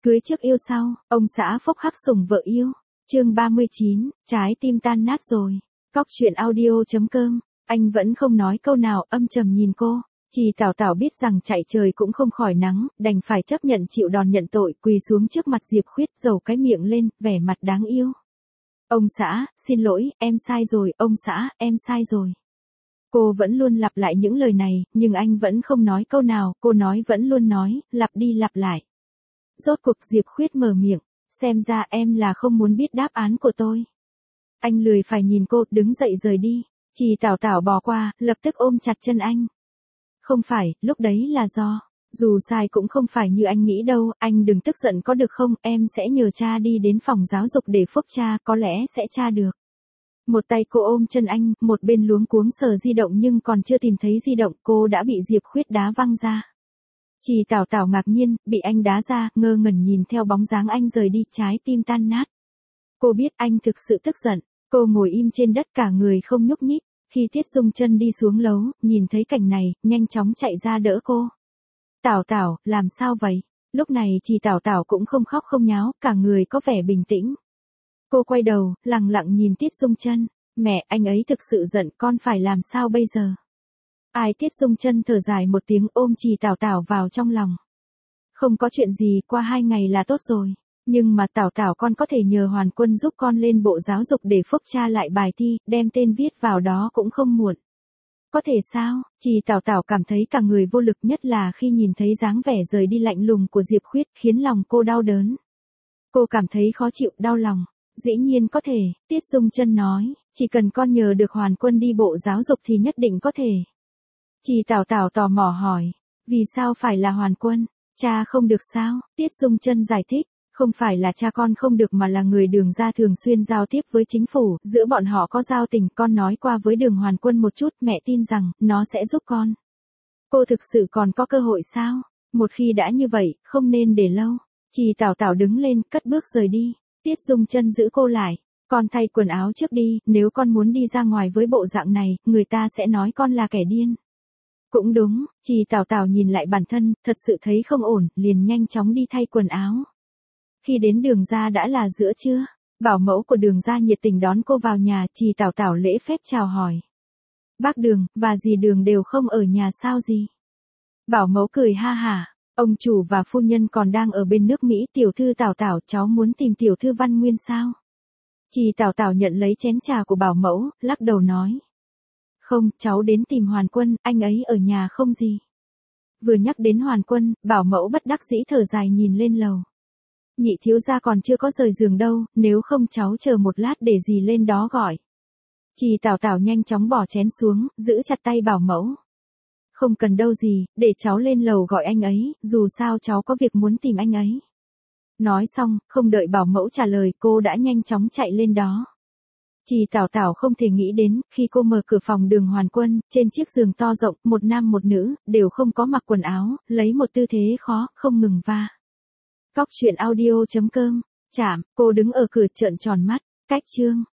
Cưới trước yêu sau, ông xã phốc hắc sủng vợ yêu. Chương 39, trái tim tan nát rồi. Cóc truyện audio.com. Anh vẫn không nói câu nào, âm trầm nhìn cô. Chỉ Tảo Tảo biết rằng chạy trời cũng không khỏi nắng, đành phải chấp nhận chịu đòn nhận tội, quỳ xuống trước mặt Diệp Khuyết, dầu cái miệng lên, vẻ mặt đáng yêu. Ông xã, xin lỗi, em sai rồi, ông xã, em sai rồi. Cô vẫn luôn lặp lại những lời này, nhưng anh vẫn không nói câu nào, cô nói vẫn luôn nói, lặp đi lặp lại. Rốt cuộc Diệp Khuyết mở miệng, xem ra em là không muốn biết đáp án của tôi. Anh lười phải nhìn cô, đứng dậy rời đi. Chỉ Tảo Tảo bò qua, lập tức ôm chặt chân anh. Không phải, lúc đấy là do, dù sai cũng không phải như anh nghĩ đâu, anh đừng tức giận có được không, em sẽ nhờ cha đi đến phòng giáo dục để phúc cha, có lẽ sẽ tra được. Một tay cô ôm chân anh, một bên luống cuống sờ di động nhưng còn chưa tìm thấy di động, cô đã bị Diệp Khuyết đá văng ra. Chỉ Tảo Tảo ngạc nhiên, bị anh đá ra, ngơ ngẩn nhìn theo bóng dáng anh rời đi, trái tim tan nát. Cô biết anh thực sự tức giận, cô ngồi im trên đất cả người không nhúc nhích. Khi Tiết Dung Chân đi xuống lầu, nhìn thấy cảnh này, nhanh chóng chạy ra đỡ cô. Tảo Tảo, làm sao vậy? Lúc này Chỉ Tảo Tảo cũng không khóc không nháo, cả người có vẻ bình tĩnh. Cô quay đầu, lặng lặng nhìn Tiết Dung Chân. Mẹ, anh ấy thực sự giận, con phải làm sao bây giờ? Ai? Tiết Dung Chân thở dài một tiếng, ôm Chỉ Tảo Tảo vào trong lòng. Không có chuyện gì, qua 2 ngày là tốt rồi. Nhưng mà Tảo Tảo, con có thể nhờ Hoàn Quân giúp con lên bộ giáo dục để phúc tra lại bài thi, đem tên viết vào đó cũng không muộn. Có thể sao? Chỉ Tảo Tảo cảm thấy cả người vô lực, nhất là khi nhìn thấy dáng vẻ rời đi lạnh lùng của Diệp Khuyết, khiến lòng cô đau đớn. Cô cảm thấy khó chịu, đau lòng. Dĩ nhiên có thể, Tiết Dung Chân nói, chỉ cần con nhờ được Hoàn Quân đi bộ giáo dục thì nhất định có thể. Chỉ Tảo Tảo tò mò hỏi, vì sao phải là Hoàn Quân? Cha không được sao? Tiết Dung Chân giải thích. Không phải là cha con không được mà là người Đường gia thường xuyên giao tiếp với chính phủ, giữa bọn họ có giao tình, con nói qua với Đường Hoàn Quân một chút, mẹ tin rằng, nó sẽ giúp con. Cô thực sự còn có cơ hội sao? Một khi đã như vậy, không nên để lâu. Chỉ Tảo Tảo đứng lên, cất bước rời đi. Tiết Dung Chân giữ cô lại. Con thay quần áo trước đi, nếu con muốn đi ra ngoài với bộ dạng này, người ta sẽ nói con là kẻ điên. Cũng đúng, Chỉ Tảo Tảo nhìn lại bản thân, thật sự thấy không ổn, liền nhanh chóng đi thay quần áo. Khi đến Đường gia đã là giữa trưa, bảo mẫu của Đường gia nhiệt tình đón cô vào nhà, Chỉ Tảo Tảo lễ phép chào hỏi. Bác Đường, và dì Đường đều không ở nhà sao gì? Bảo mẫu cười ha hả, ông chủ và phu nhân còn đang ở bên nước Mỹ, tiểu thư Tảo Tảo, cháu muốn tìm tiểu thư Văn Nguyên sao? Chỉ Tảo Tảo nhận lấy chén trà của bảo mẫu, lắc đầu nói. Không, cháu đến tìm Hoàn Quân, anh ấy ở nhà không gì? Vừa nhắc đến Hoàn Quân, bảo mẫu bất đắc dĩ thở dài nhìn lên lầu. Nhị thiếu gia còn chưa có rời giường đâu, nếu không cháu chờ một lát để dì lên đó gọi. Chỉ Tảo Tảo nhanh chóng bỏ chén xuống, giữ chặt tay bảo mẫu. Không cần đâu dì, để cháu lên lầu gọi anh ấy, dù sao cháu có việc muốn tìm anh ấy. Nói xong, không đợi bảo mẫu trả lời, cô đã nhanh chóng chạy lên đó. Chỉ Tảo Tảo không thể nghĩ đến, khi cô mở cửa phòng Đường Hoàn Quân, trên chiếc giường to rộng, một nam một nữ, đều không có mặc quần áo, lấy một tư thế khó, không ngừng va. Cóc truyện audio.com. Chạm, cô đứng ở cửa trợn tròn mắt. Cách chương.